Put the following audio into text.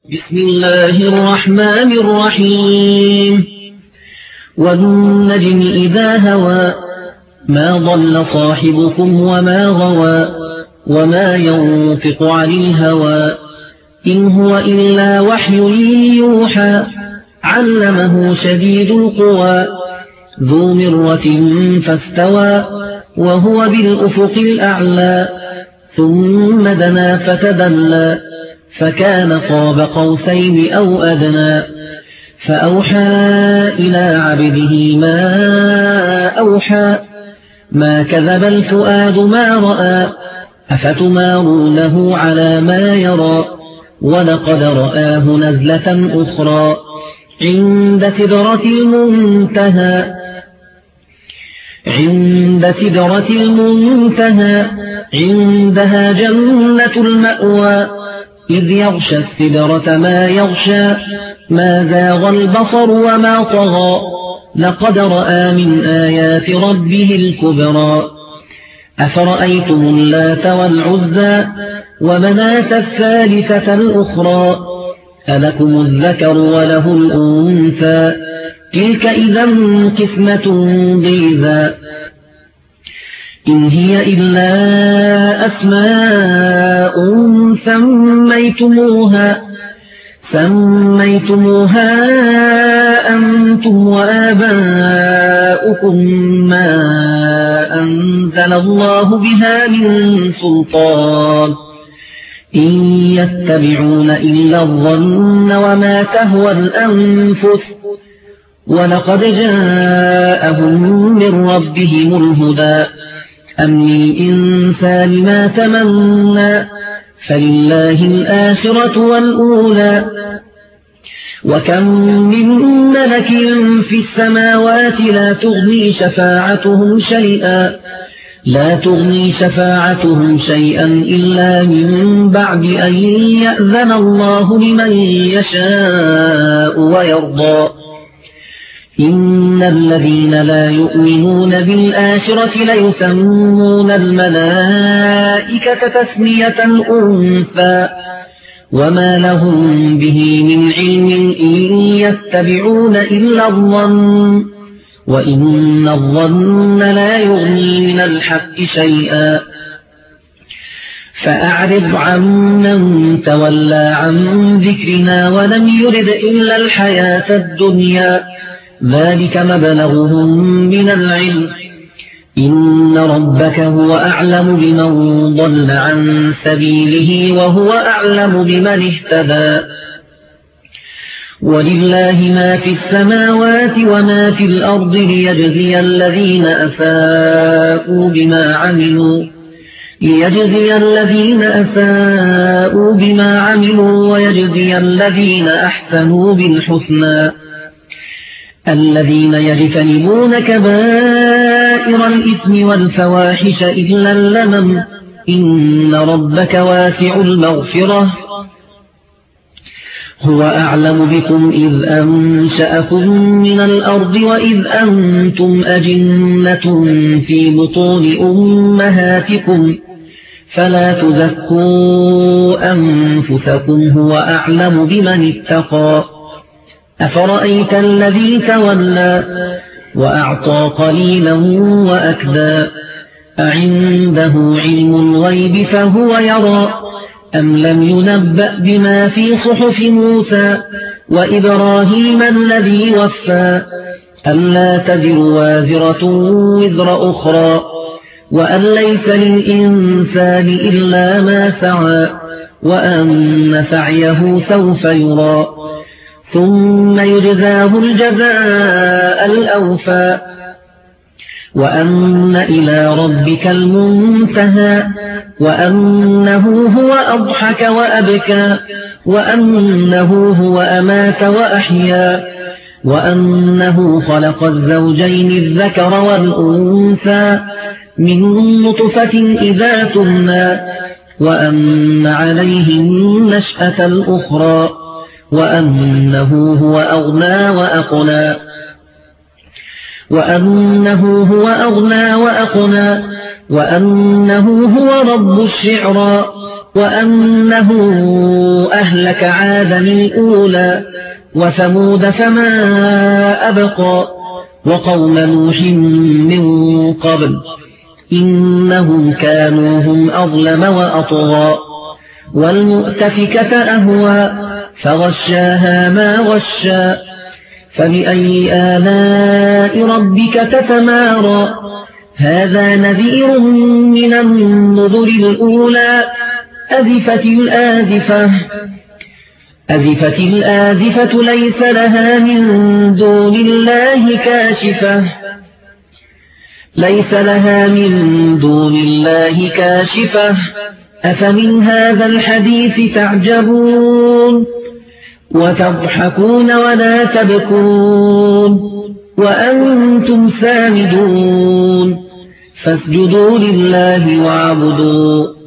بسم الله الرحمن الرحيم والنجم إذا هوى ما ضل صاحبكم وما غوى وما ينطق عن الهوى إن هو إلا وحي يوحى علمه شديد القوى ذو مرة فاستوى وهو بالأفق الأعلى ثم دنا فتدلى فكان قاب قوسين أو أدنى فأوحى إلى عبده ما أوحى ما كذب الفؤاد ما رأى أفتمارونه على ما يرى ولقد رآه نزلة أخرى عند سدرة المنتهى عندها جنة المأوى إذ يغشى السدرة ما يغشى ما زاغ البصر وما طغى لقد رأى من آيات ربه الكبرى أفرأيتم اللات والعزى ومناة الثالثة الأخرى ألكم الذكر وله الأنثى تلك إذا قسمة ضيزى إن هي إلا أسماء سميتموها أنتم وآباؤكم ما أنزل الله بها من سلطان إن يتبعون إلا الظن وما تهوى الأنفس ولقد جاءهم من ربهم الهدى أم للإنسان ما تمنى فلله الآخرة والأولى وكم من ملك في السماوات لا تغني شفاعتهم شيئا إلا من بعد أن يأذن الله لمن يشاء ويرضى إن الذين لا يؤمنون بالآخرة ليسمون الملائكة تسمية الأنثى وما لهم به من علم إن يتبعون إلا الظن وإن الظن لا يغني من الحق شيئا فأعرض عمن تولى عن ذكرنا ولم يرد إلا الحياة الدنيا ذلك مبلغهم من العلم إن ربك هو أعلم بمن ضل عن سبيله وهو أعلم بمن اهتدى ولله ما في السماوات وما في الأرض ليجزي الذين أساءوا بما عملوا ويجزي الذين أحسنوا بالحسنى الذين يجتنبون كبائر الإثم والفواحش إلا اللمم إن ربك واسع المغفرة هو أعلم بكم إذ أنشأكم من الأرض وإذ أنتم أجنة في بطون أمهاتكم فلا تزكوا أنفسكم هو أعلم بمن اتقى أفرأيت الذي تولى وأعطى قليلا وأكدى أعنده علم الغيب فهو يرى أم لم ينبأ بما في صحف موسى وإبراهيم الذي وفى ألا تزر وازرة وزر أخرى وأن ليس للإنسان إلا ما سعى وأن سعيه سوف يرى ثم يجزاه الجزاء الأوفى وأن إلى ربك المنتهى وأنه هو أضحك وأبكى وأنه هو أمات وأحيا وأنه خلق الزوجين الذكر والأنثى من نطفة إذا تمنى وأن عليه النشأة الأخرى وأنه هو أغنى وأقنى وأنه هو رب الشعرى وأنه أهلك عادا الأولى وثمود فما أبقى وقوم نوح من قبل إنهم كانوا هم أظلم وأطغى والمؤتفكة أهوى فغشاها ما غشى فبأي آلاء ربك تتمارى هذا نذير من النذر الأولى أزفت الآزفة ليس لها من دون الله كاشفة أفمن هذا الحديث تعجبون وتضحكون ولا تبكون وأنتم سامدون فاسجدوا لله واعبدوا